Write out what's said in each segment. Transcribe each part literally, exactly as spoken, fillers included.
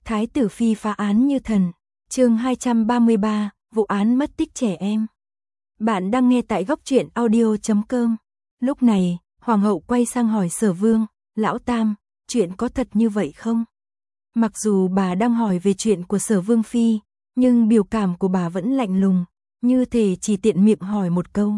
Thái tử phi phá án như thần. Chương hai trăm ba mươi ba, vụ án mất tích trẻ em. Bạn đang nghe tại góc truyện audio chấm com. Lúc này, hoàng hậu quay sang hỏi Sở Vương, "Lão Tam, chuyện có thật như vậy không?" Mặc dù bà đang hỏi về chuyện của Sở Vương phi, nhưng biểu cảm của bà vẫn lạnh lùng, như thể chỉ tiện miệng hỏi một câu.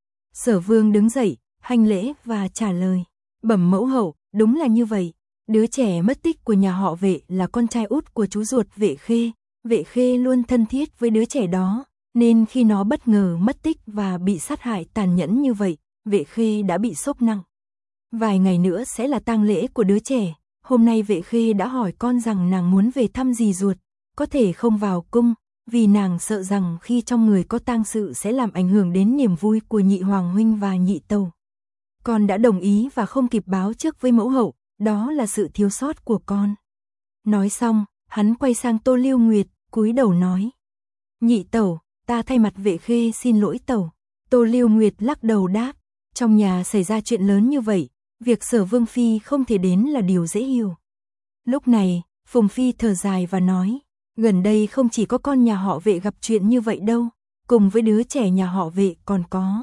Sở Vương đứng dậy, hành lễ và trả lời, "Bẩm mẫu hậu, đúng là như vậy. Đứa trẻ mất tích của nhà họ Vệ là con trai út của chú ruột Vệ Khê. Vệ Khê luôn thân thiết với đứa trẻ đó, nên khi nó bất ngờ mất tích và bị sát hại tàn nhẫn như vậy, Vệ Khê đã bị sốc nặng. Vài ngày nữa sẽ là tang lễ của đứa trẻ. Hôm nay Vệ Khê đã hỏi con rằng nàng muốn về thăm dì ruột, có thể không vào cung, vì nàng sợ rằng khi trong người có tang sự sẽ làm ảnh hưởng đến niềm vui của nhị hoàng huynh và nhị tẩu. Con đã đồng ý và không kịp báo trước với mẫu hậu, đó là sự thiếu sót của con." Nói xong, hắn quay sang Tô Lưu Nguyệt, cúi đầu nói, "Nhị tẩu, ta thay mặt Vệ Khê xin lỗi tẩu." Tô Lưu Nguyệt lắc đầu đáp, trong nhà xảy ra chuyện lớn như vậy, việc Sở Vương phi không thể đến là điều dễ hiểu. Lúc này, Phùng phi thở dài và nói, gần đây không chỉ có con nhà họ Vệ gặp chuyện như vậy đâu, cùng với đứa trẻ nhà họ Vệ còn có.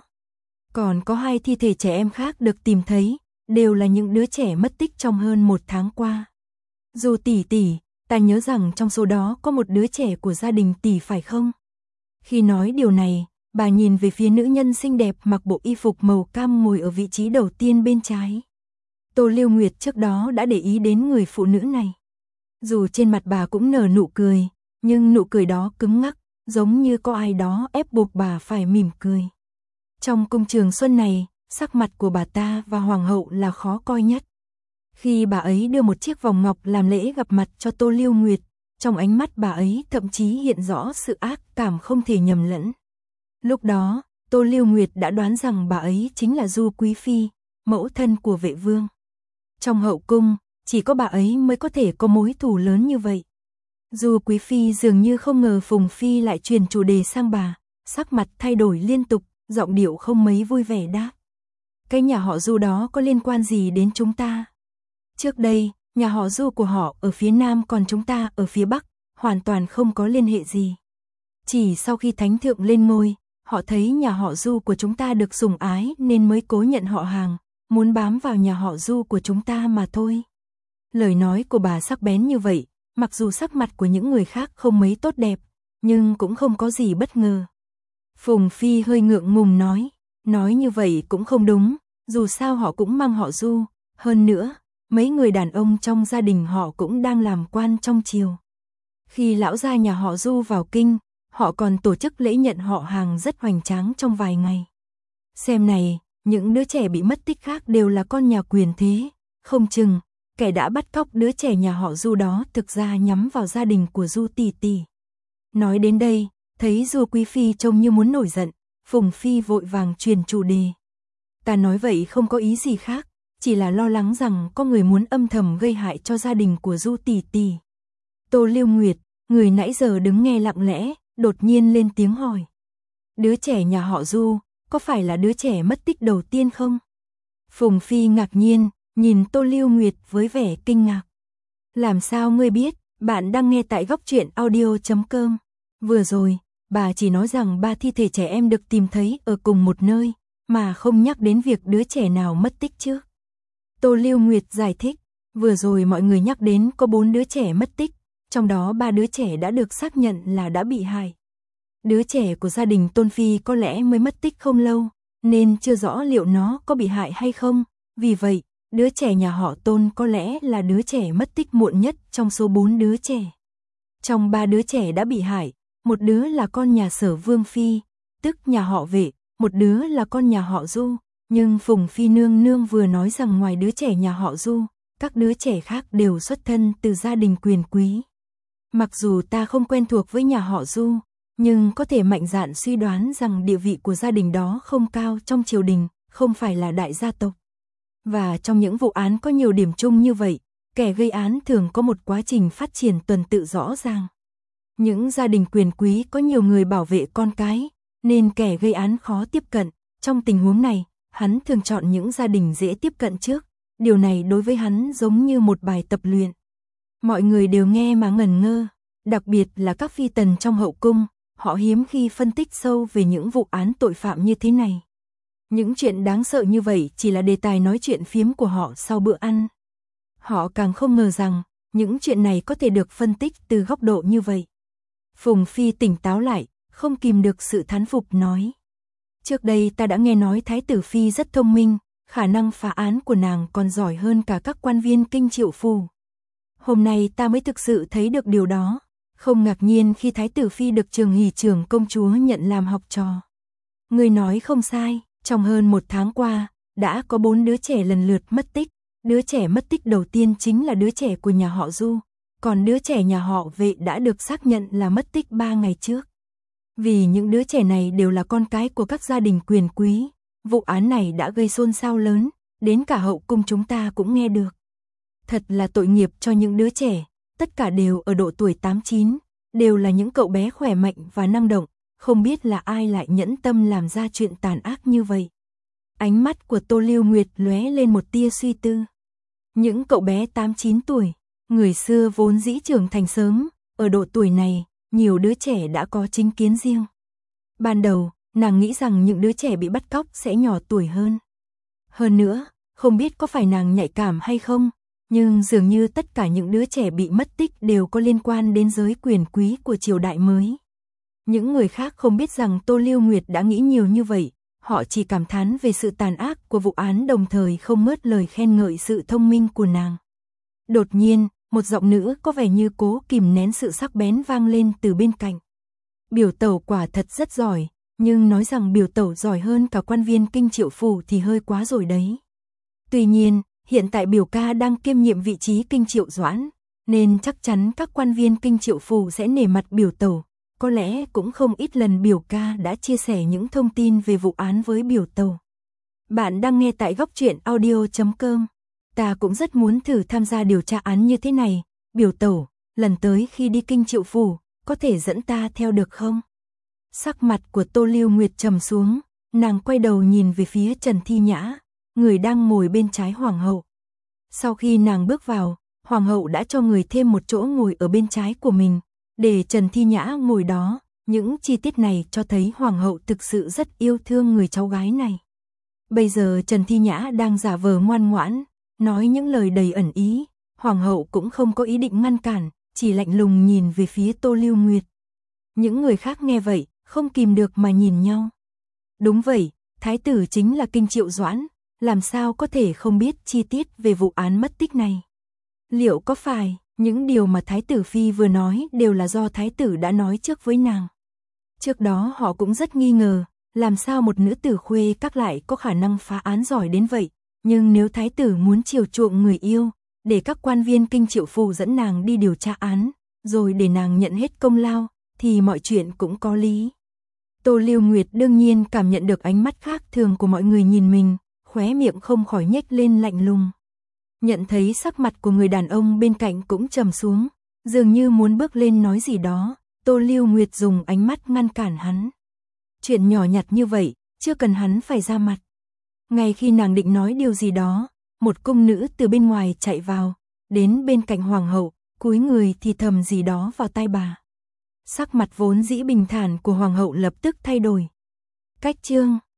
Còn có hai thi thể trẻ em khác được tìm thấy, đều là những đứa trẻ mất tích trong hơn một tháng qua. Dù tỷ tỷ, ta nhớ rằng trong số đó có một đứa trẻ của gia đình tỷ phải không? Khi nói điều này, bà nhìn về phía nữ nhân xinh đẹp mặc bộ y phục màu cam ngồi ở vị trí đầu tiên bên trái. Tô Lưu Nguyệt trước đó đã để ý đến người phụ nữ này. Dù trên mặt bà cũng nở nụ cười, nhưng nụ cười đó cứng ngắc, giống như có ai đó ép buộc bà phải mỉm cười. Trong cung Trường Xuân này, sắc mặt của bà ta và hoàng hậu là khó coi nhất. Khi bà ấy đưa một chiếc vòng ngọc làm lễ gặp mặt cho Tô Lưu Nguyệt, trong ánh mắt bà ấy thậm chí hiện rõ sự ác cảm không thể nhầm lẫn. Lúc đó, Tô Lưu Nguyệt đã đoán rằng bà ấy chính là Du Quý Phi, mẫu thân của Vệ Vương. Trong hậu cung, chỉ có bà ấy mới có thể có mối thù lớn như vậy. Du Quý Phi dường như không ngờ Phùng Phi lại truyền chủ đề sang bà, sắc mặt thay đổi liên tục, giọng điệu không mấy vui vẻ đáp, "Cái nhà họ Du đó có liên quan gì đến chúng ta? Trước đây, nhà họ Du của họ ở phía Nam còn chúng ta ở phía Bắc, hoàn toàn không có liên hệ gì. Chỉ sau khi Thánh Thượng lên ngôi, họ thấy nhà họ Du của chúng ta được sủng ái nên mới cố nhận họ hàng, muốn bám vào nhà họ Du của chúng ta mà thôi." Lời nói của bà sắc bén như vậy, mặc dù sắc mặt của những người khác không mấy tốt đẹp, nhưng cũng không có gì bất ngờ. Phùng Phi hơi ngượng ngùng nói, nói như vậy cũng không đúng, dù sao họ cũng mang họ Du, hơn nữa, mấy người đàn ông trong gia đình họ cũng đang làm quan trong triều. Khi lão gia nhà họ Du vào kinh, họ còn tổ chức lễ nhận họ hàng rất hoành tráng trong vài ngày. Xem này, những đứa trẻ bị mất tích khác đều là con nhà quyền thế, không chừng kẻ đã bắt cóc đứa trẻ nhà họ Du đó thực ra nhắm vào gia đình của Du tỷ tỷ. Nói đến đây, thấy Du Quý Phi trông như muốn nổi giận, Phùng Phi vội vàng truyền chủ đề. "Ta nói vậy không có ý gì khác, chỉ là lo lắng rằng có người muốn âm thầm gây hại cho gia đình của Du tỷ tỷ." Tô Lưu Nguyệt, người nãy giờ đứng nghe lặng lẽ, đột nhiên lên tiếng hỏi, "Đứa trẻ nhà họ Du, có phải là đứa trẻ mất tích đầu tiên không?" Phùng Phi ngạc nhiên, nhìn Tô Lưu Nguyệt với vẻ kinh ngạc. "Làm sao ngươi biết?" Bạn đang nghe tại góc truyện audio chấm com. Vừa rồi, bà chỉ nói rằng ba thi thể trẻ em được tìm thấy ở cùng một nơi, mà không nhắc đến việc đứa trẻ nào mất tích trước. Tô Lưu Nguyệt giải thích, vừa rồi mọi người nhắc đến có bốn đứa trẻ mất tích, trong đó ba đứa trẻ đã được xác nhận là đã bị hại. Đứa trẻ của gia đình Tôn Phi có lẽ mới mất tích không lâu, nên chưa rõ liệu nó có bị hại hay không, vì vậy, đứa trẻ nhà họ Tôn có lẽ là đứa trẻ mất tích muộn nhất trong số bốn đứa trẻ. Trong ba đứa trẻ đã bị hại, một đứa là con nhà Sở Vương Phi, tức nhà họ Vệ, một đứa là con nhà họ Du, nhưng Phùng Phi nương nương vừa nói rằng ngoài đứa trẻ nhà họ Du, các đứa trẻ khác đều xuất thân từ gia đình quyền quý. Mặc dù ta không quen thuộc với nhà họ Du, nhưng có thể mạnh dạn suy đoán rằng địa vị của gia đình đó không cao trong triều đình, không phải là đại gia tộc. Và trong những vụ án có nhiều điểm chung như vậy, kẻ gây án thường có một quá trình phát triển tuần tự rõ ràng. Những gia đình quyền quý có nhiều người bảo vệ con cái, nên kẻ gây án khó tiếp cận. Trong tình huống này, hắn thường chọn những gia đình dễ tiếp cận trước. Điều này đối với hắn giống như một bài tập luyện. Mọi người đều nghe mà ngẩn ngơ, đặc biệt là các phi tần trong hậu cung, họ hiếm khi phân tích sâu về những vụ án tội phạm như thế này. Những chuyện đáng sợ như vậy chỉ là đề tài nói chuyện phiếm của họ sau bữa ăn. Họ càng không ngờ rằng, những chuyện này có thể được phân tích từ góc độ như vậy. Phùng Phi tỉnh táo lại, không kìm được sự thán phục nói. Trước đây ta đã nghe nói Thái tử Phi rất thông minh, khả năng phá án của nàng còn giỏi hơn cả các quan viên kinh triệu phủ. Hôm nay ta mới thực sự thấy được điều đó, không ngạc nhiên khi Thái tử Phi được Trường Hỷ trưởng công chúa nhận làm học trò. Người nói không sai, trong hơn một tháng qua, đã có bốn đứa trẻ lần lượt mất tích. Đứa trẻ mất tích đầu tiên chính là đứa trẻ của nhà họ Du, còn đứa trẻ nhà họ Vệ đã được xác nhận là mất tích ba ngày trước. Vì những đứa trẻ này đều là con cái của các gia đình quyền quý, vụ án này đã gây xôn xao lớn, đến cả hậu cung chúng ta cũng nghe được. Thật là tội nghiệp cho những đứa trẻ, tất cả đều ở độ tuổi tám chín, đều là những cậu bé khỏe mạnh và năng động, không biết là ai lại nhẫn tâm làm ra chuyện tàn ác như vậy. Ánh mắt của Tô Lưu Nguyệt lóe lên một tia suy tư. Những cậu bé tám chín tuổi, người xưa vốn dĩ trưởng thành sớm, ở độ tuổi này, nhiều đứa trẻ đã có chính kiến riêng. Ban đầu, nàng nghĩ rằng những đứa trẻ bị bắt cóc sẽ nhỏ tuổi hơn. Hơn nữa, không biết có phải nàng nhạy cảm hay không, nhưng dường như tất cả những đứa trẻ bị mất tích đều có liên quan đến giới quyền quý của triều đại mới. Những người khác không biết rằng Tô Lưu Nguyệt đã nghĩ nhiều như vậy, họ chỉ cảm thán về sự tàn ác của vụ án đồng thời không ngớt lời khen ngợi sự thông minh của nàng. Đột nhiên, một giọng nữ có vẻ như cố kìm nén sự sắc bén vang lên từ bên cạnh. Biểu tẩu quả thật rất giỏi, nhưng nói rằng biểu tẩu giỏi hơn cả quan viên kinh triệu phủ thì hơi quá rồi đấy. Tuy nhiên, hiện tại biểu ca đang kiêm nhiệm vị trí kinh triệu doãn, nên chắc chắn các quan viên kinh triệu phủ sẽ nể mặt biểu tẩu. Có lẽ cũng không ít lần biểu ca đã chia sẻ những thông tin về vụ án với biểu tẩu. Bạn đang nghe tại góc truyện audio chấm com. Ta cũng rất muốn thử tham gia điều tra án như thế này. Biểu tẩu, lần tới khi đi kinh triệu phủ, có thể dẫn ta theo được không? Sắc mặt của Tô Lưu Nguyệt trầm xuống, nàng quay đầu nhìn về phía Trần Thi Nhã, người đang ngồi bên trái hoàng hậu. Sau khi nàng bước vào, hoàng hậu đã cho người thêm một chỗ ngồi ở bên trái của mình, để Trần Thi Nhã ngồi đó. Những chi tiết này cho thấy hoàng hậu thực sự rất yêu thương người cháu gái này. Bây giờ Trần Thi Nhã đang giả vờ ngoan ngoãn, nói những lời đầy ẩn ý, hoàng hậu cũng không có ý định ngăn cản, chỉ lạnh lùng nhìn về phía Tô Lưu Nguyệt. Những người khác nghe vậy, không kìm được mà nhìn nhau. Đúng vậy, thái tử chính là kinh triệu doãn, làm sao có thể không biết chi tiết về vụ án mất tích này. Liệu có phải những điều mà Thái tử Phi vừa nói đều là do Thái tử đã nói trước với nàng? Trước đó họ cũng rất nghi ngờ, làm sao một nữ tử khuê các lại có khả năng phá án giỏi đến vậy. Nhưng nếu Thái tử muốn chiều chuộng người yêu, để các quan viên kinh triệu phủ dẫn nàng đi điều tra án, rồi để nàng nhận hết công lao, thì mọi chuyện cũng có lý. Tô Lưu Nguyệt đương nhiên cảm nhận được ánh mắt khác thường của mọi người nhìn mình, khóe miệng không khỏi nhếch lên lạnh lùng. Nhận thấy sắc mặt của người đàn ông bên cạnh cũng trầm xuống, dường như muốn bước lên nói gì đó, Tô Lưu Nguyệt dùng ánh mắt ngăn cản hắn. Chuyện nhỏ nhặt như vậy, chưa cần hắn phải ra mặt. Ngay khi nàng định nói điều gì đó, một cung nữ từ bên ngoài chạy vào, đến bên cạnh hoàng hậu, cúi người thì thầm gì đó vào tai bà. Sắc mặt vốn dĩ bình thản của hoàng hậu lập tức thay đổi. Cách chương